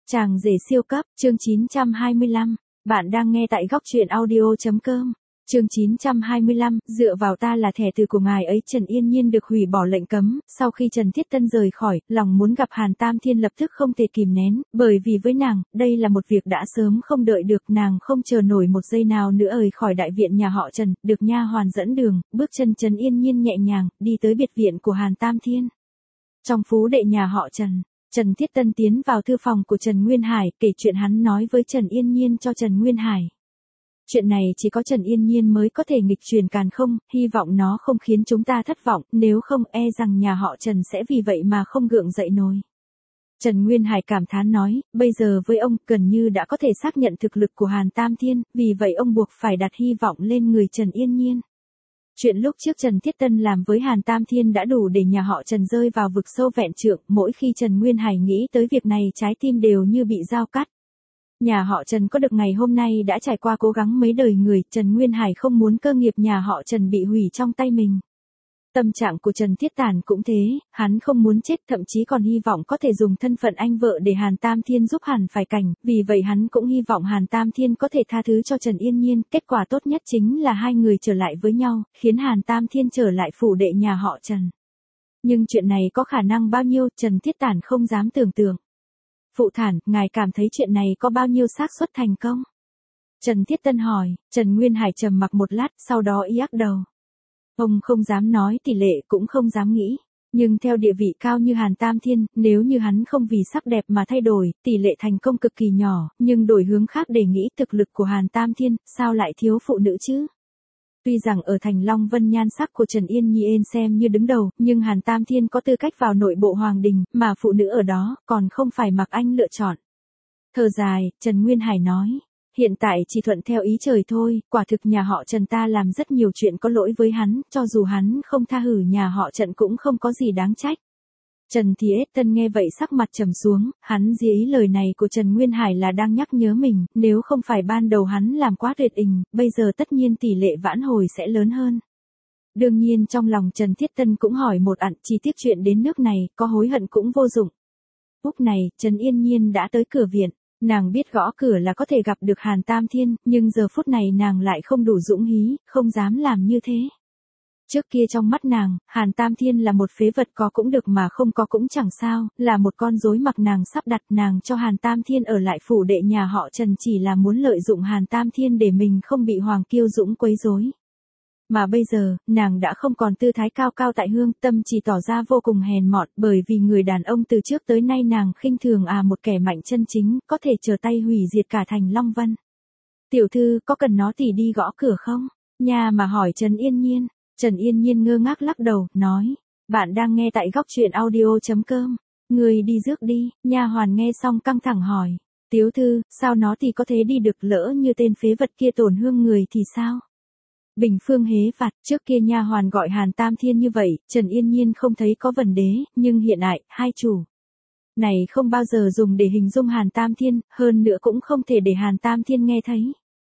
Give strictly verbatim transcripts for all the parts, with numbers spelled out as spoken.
Chàng rể siêu cấp, chương chín trăm hai mươi lăm. Bạn đang nghe tại góc truyện audio.com. Chương chín trăm hai mươi lăm, dựa vào ta là thẻ từ của ngài ấy. Trần Yên Nhiên được hủy bỏ lệnh cấm, sau khi Trần Thiết Tân rời khỏi, lòng muốn gặp Hàn Tam Thiên lập tức không thể kìm nén, bởi vì với nàng, đây là một việc đã sớm không đợi được, nàng không chờ nổi một giây nào nữa rời khỏi đại viện nhà họ Trần, được nha hoàn dẫn đường, bước chân Trần Yên Nhiên nhẹ nhàng, đi tới biệt viện của Hàn Tam Thiên. Trong phú đệ nhà họ Trần, Trần Thiết Tân tiến vào thư phòng của Trần Nguyên Hải, kể chuyện hắn nói với Trần Yên Nhiên cho Trần Nguyên Hải. Chuyện này chỉ có Trần Yên Nhiên mới có thể nghịch truyền càn khôn, hy vọng nó không khiến chúng ta thất vọng, nếu không e rằng nhà họ Trần sẽ vì vậy mà không gượng dậy nổi. Trần Nguyên Hải cảm thán nói, bây giờ với ông gần như đã có thể xác nhận thực lực của Hàn Tam Thiên, vì vậy ông buộc phải đặt hy vọng lên người Trần Yên Nhiên. Chuyện lúc trước Trần Thiết Tân làm với Hàn Tam Thiên đã đủ để nhà họ Trần rơi vào vực sâu vạn trượng, mỗi khi Trần Nguyên Hải nghĩ tới việc này trái tim đều như bị dao cắt. Nhà họ Trần có được ngày hôm nay đã trải qua cố gắng mấy đời người, Trần Nguyên Hải không muốn cơ nghiệp nhà họ Trần bị hủy trong tay mình. Tâm trạng của Trần Thiết Tản cũng thế, hắn không muốn chết, thậm chí còn hy vọng có thể dùng thân phận anh vợ để Hàn Tam Thiên giúp Hàn phải cảnh, vì vậy hắn cũng hy vọng Hàn Tam Thiên có thể tha thứ cho Trần Yên Nhiên, kết quả tốt nhất chính là hai người trở lại với nhau, khiến Hàn Tam Thiên trở lại phủ đệ nhà họ Trần. Nhưng chuyện này có khả năng bao nhiêu, Trần Thiết Tản không dám tưởng tượng. Phụ thản, ngài cảm thấy chuyện này có bao nhiêu xác suất thành công? Trần Thiết Tân hỏi, Trần Nguyên Hải trầm mặc một lát, sau đó y ắc đầu. Ông không dám nói tỷ lệ, cũng không dám nghĩ. Nhưng theo địa vị cao như Hàn Tam Thiên, nếu như hắn không vì sắc đẹp mà thay đổi, tỷ lệ thành công cực kỳ nhỏ, nhưng đổi hướng khác để nghĩ thực lực của Hàn Tam Thiên, sao lại thiếu phụ nữ chứ? Tuy rằng ở thành Long Vân nhan sắc của Trần Yên Nhiên xem như đứng đầu, nhưng Hàn Tam Thiên có tư cách vào nội bộ hoàng đình, mà phụ nữ ở đó, còn không phải mặc anh lựa chọn. Thở dài, Trần Nguyên Hải nói. Hiện tại chỉ thuận theo ý trời thôi, quả thực nhà họ Trần ta làm rất nhiều chuyện có lỗi với hắn, cho dù hắn không tha hử nhà họ Trần cũng không có gì đáng trách. Trần Thiết Tân nghe vậy sắc mặt trầm xuống, hắn dí ý lời này của Trần Nguyên Hải là đang nhắc nhớ mình, nếu không phải ban đầu hắn làm quá tuyệt tình, bây giờ tất nhiên tỷ lệ vãn hồi sẽ lớn hơn. Đương nhiên trong lòng Trần Thiết Tân cũng hỏi một ặn, chỉ tiếc chuyện đến nước này, có hối hận cũng vô dụng. Lúc này, Trần Yên Nhiên đã tới cửa viện. Nàng biết gõ cửa là có thể gặp được Hàn Tam Thiên, nhưng giờ phút này nàng lại không đủ dũng khí, không dám làm như thế. Trước kia trong mắt nàng, Hàn Tam Thiên là một phế vật, có cũng được mà không có cũng chẳng sao, là một con rối mặc nàng sắp đặt. Nàng cho Hàn Tam Thiên ở lại phủ đệ nhà họ Trần chỉ là muốn lợi dụng Hàn Tam Thiên để mình không bị Hoàng Kiêu Dũng quấy rối. Mà bây giờ, nàng đã không còn tư thái cao cao tại hương, tâm chỉ tỏ ra vô cùng hèn mọn, bởi vì người đàn ông từ trước tới nay nàng khinh thường à một kẻ mạnh chân chính, có thể trở tay hủy diệt cả thành Long Vân. Tiểu thư, có cần nó tỉ đi gõ cửa không? Nhà mà hỏi Trần Yên Nhiên. Trần Yên Nhiên ngơ ngác lắc đầu, nói, bạn đang nghe tại góc truyện audio.com. Người đi rước đi, nha hoàn nghe xong căng thẳng hỏi, tiểu thư, sao nó thì có thể đi được, lỡ như tên phế vật kia tổn hương người thì sao? Bình Phương hế vặt, trước kia nha hoàn gọi Hàn Tam Thiên như vậy, Trần Yên Nhiên không thấy có vấn đề, nhưng hiện tại, hai chủ này không bao giờ dùng để hình dung Hàn Tam Thiên, hơn nữa cũng không thể để Hàn Tam Thiên nghe thấy.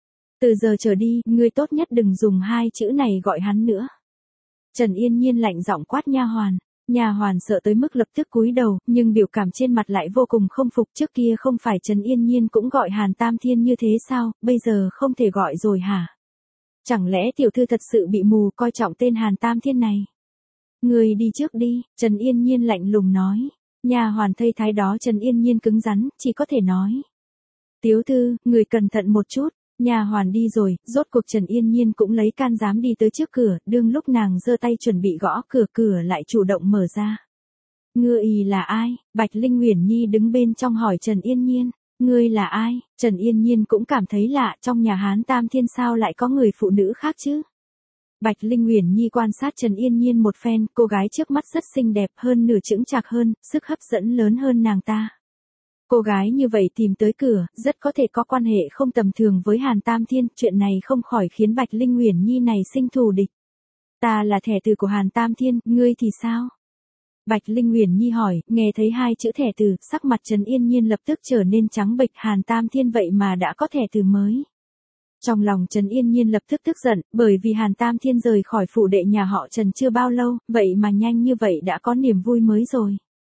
Từ giờ trở đi, ngươi tốt nhất đừng dùng hai chữ này gọi hắn nữa. Trần Yên Nhiên lạnh giọng quát nha hoàn. Nha hoàn sợ tới mức lập tức cúi đầu, nhưng biểu cảm trên mặt lại vô cùng không phục, trước kia không phải Trần Yên Nhiên cũng gọi Hàn Tam Thiên như thế sao, bây giờ không thể gọi rồi hả? Chẳng lẽ tiểu thư thật sự bị mù coi trọng tên Hàn Tam Thiên này? Người đi trước đi, Trần Yên Nhiên lạnh lùng nói. Nhà hoàn thấy thái đó Trần Yên Nhiên cứng rắn, chỉ có thể nói. Tiểu thư, người cẩn thận một chút. Nhà hoàn đi rồi, rốt cuộc Trần Yên Nhiên cũng lấy can dám đi tới trước cửa, đương lúc nàng giơ tay chuẩn bị gõ cửa, cửa lại chủ động mở ra. Ngươi y là ai? Bạch Linh Uyển Nhi đứng bên trong hỏi Trần Yên Nhiên. Ngươi là ai? Trần Yên Nhiên cũng cảm thấy lạ, trong nhà Hán Tam Thiên sao lại có người phụ nữ khác chứ? Bạch Linh Uyển Nhi quan sát Trần Yên Nhiên một phen, cô gái trước mắt rất xinh đẹp hơn, nửa chững chạc hơn, sức hấp dẫn lớn hơn nàng ta. Cô gái như vậy tìm tới cửa, rất có thể có quan hệ không tầm thường với Hàn Tam Thiên, chuyện này không khỏi khiến Bạch Linh Uyển Nhi này sinh thù địch. Ta là thẻ từ của Hàn Tam Thiên, ngươi thì sao? Bạch Linh Uyển Nhi hỏi, nghe thấy hai chữ thẻ từ, sắc mặt Trần Yên Nhiên lập tức trở nên trắng bệch, Hàn Tam Thiên vậy mà đã có thẻ từ mới. Trong lòng Trần Yên Nhiên lập tức tức giận, bởi vì Hàn Tam Thiên rời khỏi phủ đệ nhà họ Trần chưa bao lâu, vậy mà nhanh như vậy đã có niềm vui mới rồi.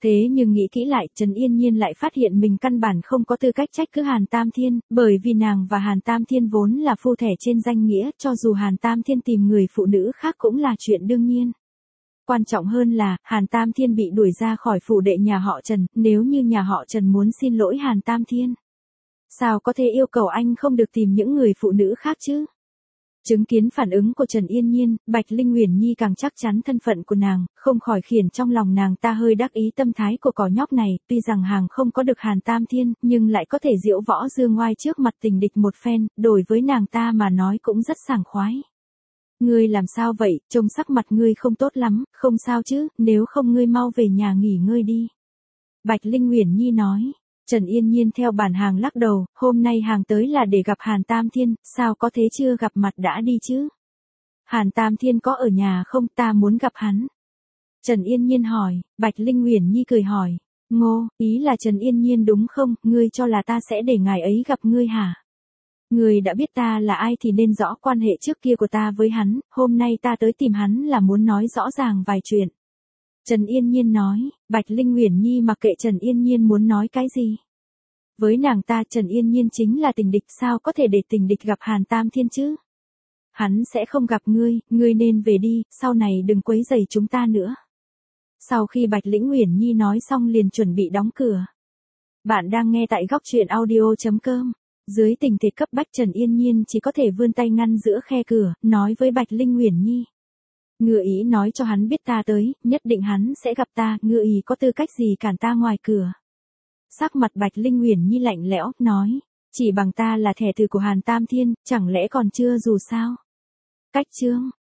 Thế nhưng nghĩ kỹ lại, Trần Yên Nhiên lại phát hiện mình căn bản không có tư cách trách cứ Hàn Tam Thiên, bởi vì nàng và Hàn Tam Thiên vốn là phu thê trên danh nghĩa, cho dù Hàn Tam Thiên tìm người phụ nữ khác cũng là chuyện đương nhiên. Quan trọng hơn là, Hàn Tam Thiên bị đuổi ra khỏi phủ đệ nhà họ Trần, nếu như nhà họ Trần muốn xin lỗi Hàn Tam Thiên, sao có thể yêu cầu anh không được tìm những người phụ nữ khác chứ? Chứng kiến phản ứng của Trần Yên Nhiên, Bạch Linh Uyển Nhi càng chắc chắn thân phận của nàng, không khỏi khiển trong lòng nàng ta hơi đắc ý tâm thái của cỏ nhóc này, tuy rằng hàng không có được Hàn Tam Thiên, nhưng lại có thể diễu võ dương ngoai trước mặt tình địch một phen, đổi với nàng ta mà nói cũng rất sảng khoái. Ngươi làm sao vậy, trông sắc mặt ngươi không tốt lắm, không sao chứ, nếu không ngươi mau về nhà nghỉ ngơi đi. Bạch Linh Uyển Nhi nói. Trần Yên Nhiên theo bản hàng lắc đầu, hôm nay hàng tới là để gặp Hàn Tam Thiên, sao có thế chưa gặp mặt đã đi chứ? Hàn Tam Thiên có ở nhà không, ta muốn gặp hắn. Trần Yên Nhiên hỏi, Bạch Linh Uyển Nhi cười hỏi, Ngô, ý là Trần Yên Nhiên đúng không, ngươi cho là ta sẽ để ngài ấy gặp ngươi hả? Ngươi đã biết ta là ai thì nên rõ quan hệ trước kia của ta với hắn, hôm nay ta tới tìm hắn là muốn nói rõ ràng vài chuyện. Trần Yên Nhiên nói, Bạch Linh Uyển Nhi mặc kệ Trần Yên Nhiên muốn nói cái gì. Với nàng ta Trần Yên Nhiên chính là tình địch, sao có thể để tình địch gặp Hàn Tam Thiên chứ? Hắn sẽ không gặp ngươi, ngươi nên về đi, sau này đừng quấy rầy chúng ta nữa. Sau khi Bạch Linh Uyển Nhi nói xong liền chuẩn bị đóng cửa. Bạn đang nghe tại góc truyện audio chấm com. Dưới tình thế cấp bách Trần Yên Nhiên chỉ có thể vươn tay ngăn giữa khe cửa, nói với Bạch Linh Uyển Nhi. Ngựa ý nói cho hắn biết ta tới, nhất định hắn sẽ gặp ta, ngựa ý có tư cách gì cản ta ngoài cửa. Sắc mặt Bạch Linh Uyển Nhi lạnh lẽo, nói, chỉ bằng ta là thẻ từ của Hàn Tam Thiên, chẳng lẽ còn chưa dù sao. Cách chương.